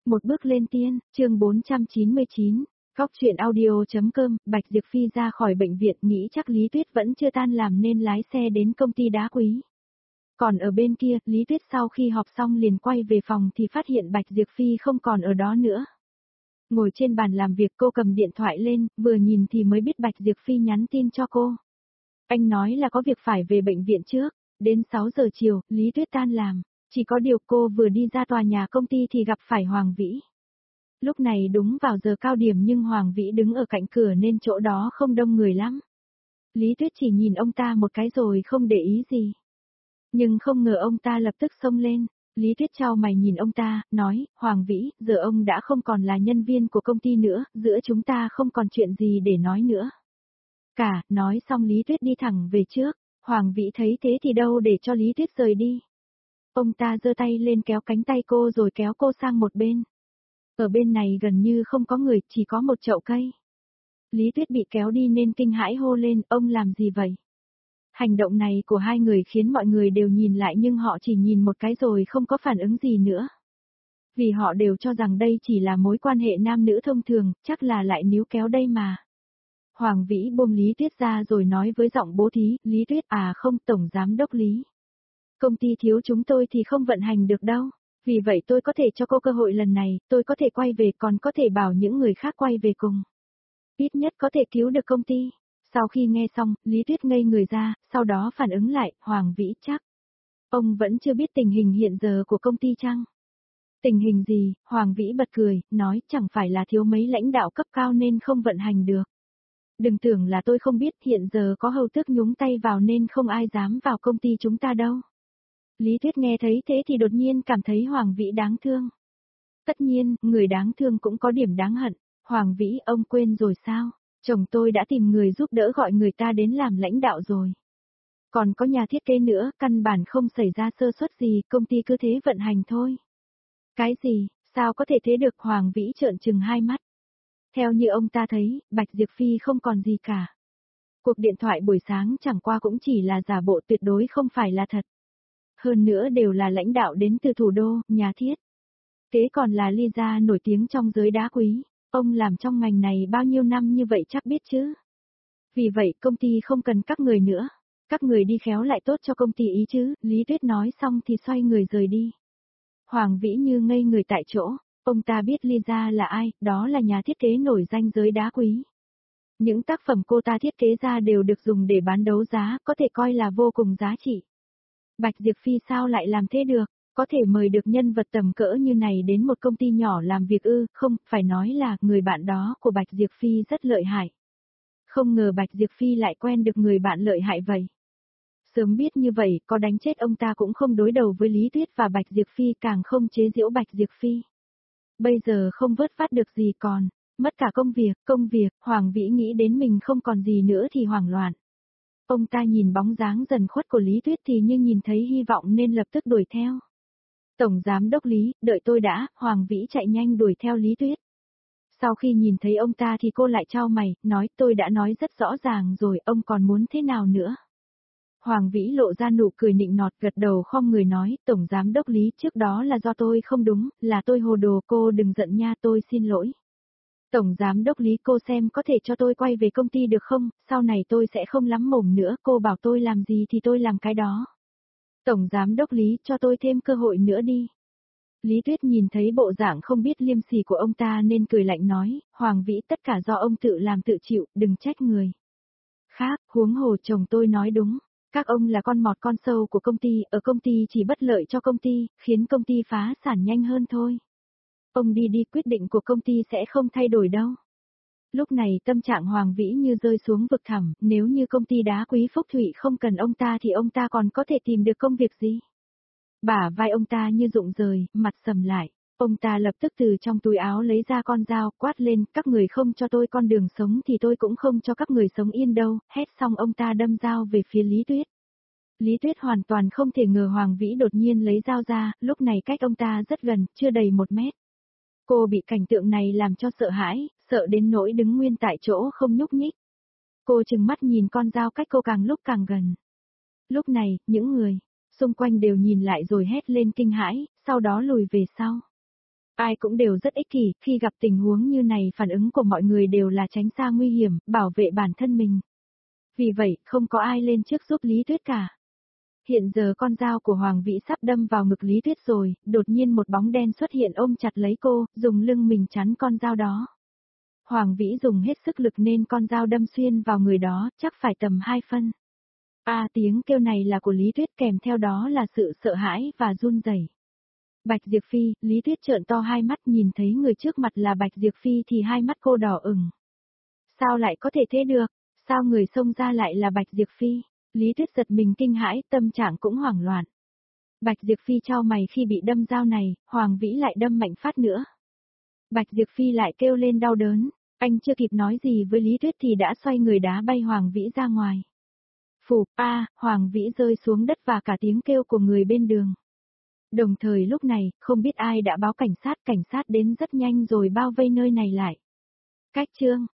Một bước lên tiên, chương 499, Góc truyện audio.com, Bạch Diệp Phi ra khỏi bệnh viện nghĩ chắc Lý Tuyết vẫn chưa tan làm nên lái xe đến công ty đá quý. Còn ở bên kia, Lý Tuyết sau khi họp xong liền quay về phòng thì phát hiện Bạch Diệp Phi không còn ở đó nữa. Ngồi trên bàn làm việc cô cầm điện thoại lên, vừa nhìn thì mới biết Bạch Diệp Phi nhắn tin cho cô. Anh nói là có việc phải về bệnh viện trước, đến 6 giờ chiều, Lý Tuyết tan làm. Chỉ có điều cô vừa đi ra tòa nhà công ty thì gặp phải Hoàng Vĩ. Lúc này đúng vào giờ cao điểm nhưng Hoàng Vĩ đứng ở cạnh cửa nên chỗ đó không đông người lắm. Lý Tuyết chỉ nhìn ông ta một cái rồi không để ý gì. Nhưng không ngờ ông ta lập tức xông lên. Lý Tuyết chau mày nhìn ông ta, nói, Hoàng Vĩ, giờ ông đã không còn là nhân viên của công ty nữa, giữa chúng ta không còn chuyện gì để nói nữa. Nói xong Lý Tuyết đi thẳng về trước, Hoàng Vĩ thấy thế thì đâu để cho Lý Tuyết rời đi. Ông ta giơ tay lên kéo cánh tay cô rồi kéo cô sang một bên. Ở bên này gần như không có người, chỉ có một chậu cây. Lý Tuyết bị kéo đi nên kinh hãi hô lên, ông làm gì vậy? Hành động này của hai người khiến mọi người đều nhìn lại nhưng họ chỉ nhìn một cái rồi không có phản ứng gì nữa. Vì họ đều cho rằng đây chỉ là mối quan hệ nam nữ thông thường, chắc là lại níu kéo đây mà. Hoàng Vĩ buông Lý Tuyết ra rồi nói với giọng bố thí, Lý Tuyết không, Tổng Giám Đốc Lý. Công ty thiếu chúng tôi thì không vận hành được đâu. Vì vậy tôi có thể cho cô cơ hội lần này, tôi có thể quay về còn có thể bảo những người khác quay về cùng. Ít nhất có thể cứu được công ty. Sau khi nghe xong, Lý Tuyết ngây người ra, sau đó phản ứng lại, Hoàng Vĩ chắc. Ông vẫn chưa biết tình hình hiện giờ của công ty chăng? Tình hình gì? Hoàng Vĩ bật cười, nói chẳng phải là thiếu mấy lãnh đạo cấp cao nên không vận hành được. Đừng tưởng là tôi không biết hiện giờ có hầu tước nhúng tay vào nên không ai dám vào công ty chúng ta đâu. Lý Tuyết nghe thấy thế thì đột nhiên cảm thấy Hoàng Vĩ đáng thương. Tất nhiên, người đáng thương cũng có điểm đáng hận. Hoàng Vĩ, ông quên rồi sao? Chồng tôi đã tìm người giúp đỡ gọi người ta đến làm lãnh đạo rồi. Còn có nhà thiết kế nữa, căn bản không xảy ra sơ suất gì, công ty cứ thế vận hành thôi. Cái gì, sao có thể thế được? Hoàng Vĩ trợn trừng hai mắt. Theo như ông ta thấy, Bạch Diệp Phi không còn gì cả. Cuộc điện thoại buổi sáng chẳng qua cũng chỉ là giả bộ, tuyệt đối không phải là thật. Hơn nữa đều là lãnh đạo đến từ thủ đô, nhà thiết kế còn là Lisa nổi tiếng trong giới đá quý. Ông làm trong ngành này bao nhiêu năm như vậy chắc biết chứ. Vì vậy công ty không cần các người nữa. Các người đi khéo lại tốt cho công ty ý chứ. Lý Tuyết nói xong thì xoay người rời đi. Hoàng Vĩ như ngây người tại chỗ. Ông ta biết Lisa là ai, đó là nhà thiết kế nổi danh giới đá quý. Những tác phẩm cô ta thiết kế ra đều được dùng để bán đấu giá, có thể coi là vô cùng giá trị. Bạch Diệp Phi sao lại làm thế được? Có thể mời được nhân vật tầm cỡ như này đến một công ty nhỏ làm việc ư? Không, phải nói là người bạn đó của Bạch Diệp Phi rất lợi hại. Không ngờ Bạch Diệp Phi lại quen được người bạn lợi hại vậy. Sớm biết như vậy, có đánh chết ông ta cũng không đối đầu với Lý Tuyết và Bạch Diệp Phi, càng không chế giễu Bạch Diệp Phi. Bây giờ không vớt phát được gì còn, mất cả công việc, Hoàng Vĩ nghĩ đến mình không còn gì nữa thì hoảng loạn. Ông ta nhìn bóng dáng dần khuất của Lý Tuyết thì như nhìn thấy hy vọng nên lập tức đuổi theo. Tổng Giám Đốc Lý, đợi tôi đã, Hoàng Vĩ chạy nhanh đuổi theo Lý Tuyết. Sau khi nhìn thấy ông ta thì cô lại chau mày, nói tôi đã nói rất rõ ràng rồi, ông còn muốn thế nào nữa? Hoàng Vĩ lộ ra nụ cười nịnh nọt, gật đầu khom người nói, Tổng Giám Đốc Lý, trước đó là do tôi không đúng, là tôi hồ đồ, cô đừng giận nha, tôi xin lỗi. Tổng Giám Đốc Lý, cô xem có thể cho tôi quay về công ty được không, sau này tôi sẽ không lắm mồm nữa, cô bảo tôi làm gì thì tôi làm cái đó. Tổng Giám Đốc Lý, cho tôi thêm cơ hội nữa đi. Lý Tuyết nhìn thấy bộ dạng không biết liêm sỉ của ông ta nên cười lạnh nói, Hoàng Vĩ, tất cả do ông tự làm tự chịu, đừng trách người khác, huống hồ chồng tôi nói đúng. Các ông là con mọt con sâu của công ty, ở công ty chỉ bất lợi cho công ty, khiến công ty phá sản nhanh hơn thôi. Ông đi, quyết định của công ty sẽ không thay đổi đâu. Lúc này tâm trạng Hoàng Vĩ như rơi xuống vực thẳm, nếu như công ty đá quý Phúc Thụy không cần ông ta thì ông ta còn có thể tìm được công việc gì? Bả vai ông ta như rụng rời, mặt sầm lại. Ông ta lập tức từ trong túi áo lấy ra con dao, quát lên, các người không cho tôi con đường sống thì tôi cũng không cho các người sống yên đâu, hét xong ông ta đâm dao về phía Lý Tuyết. Lý Tuyết hoàn toàn không thể ngờ Hoàng Vĩ đột nhiên lấy dao ra, lúc này cách ông ta rất gần, chưa đầy 1 mét. Cô bị cảnh tượng này làm cho sợ hãi, sợ đến nỗi đứng nguyên tại chỗ không nhúc nhích. Cô trừng mắt nhìn con dao cách cô càng lúc càng gần. Lúc này, những người xung quanh đều nhìn lại rồi hét lên kinh hãi, sau đó lùi về sau. Ai cũng đều rất ích kỷ, khi gặp tình huống như này phản ứng của mọi người đều là tránh xa nguy hiểm, bảo vệ bản thân mình. Vì vậy, không có ai lên trước giúp Lý Tuyết cả. Hiện giờ con dao của Hoàng Vĩ sắp đâm vào ngực Lý Tuyết rồi, đột nhiên một bóng đen xuất hiện ôm chặt lấy cô, dùng lưng mình chắn con dao đó. Hoàng Vĩ dùng hết sức lực nên con dao đâm xuyên vào người đó, chắc phải tầm 2 phân. Tiếng kêu này là của Lý Tuyết, kèm theo đó là sự sợ hãi và run rẩy. Bạch Diệp Phi, Lý Tuyết trợn to hai mắt, nhìn thấy người trước mặt là Bạch Diệp Phi thì hai mắt cô đỏ ửng. Sao lại có thể thế được? Sao người xông ra lại là Bạch Diệp Phi? Lý Tuyết giật mình kinh hãi, tâm trạng cũng hoảng loạn. Bạch Diệp Phi chau mày khi bị đâm dao này, Hoàng Vĩ lại đâm mạnh phát nữa. Bạch Diệp Phi lại kêu lên đau đớn, anh chưa kịp nói gì với Lý Tuyết thì đã xoay người đá bay Hoàng Vĩ ra ngoài. Phụp, Hoàng Vĩ rơi xuống đất và cả tiếng kêu của người bên đường. Đồng thời lúc này, không biết ai đã báo cảnh sát đến rất nhanh rồi bao vây nơi này lại. Cách chương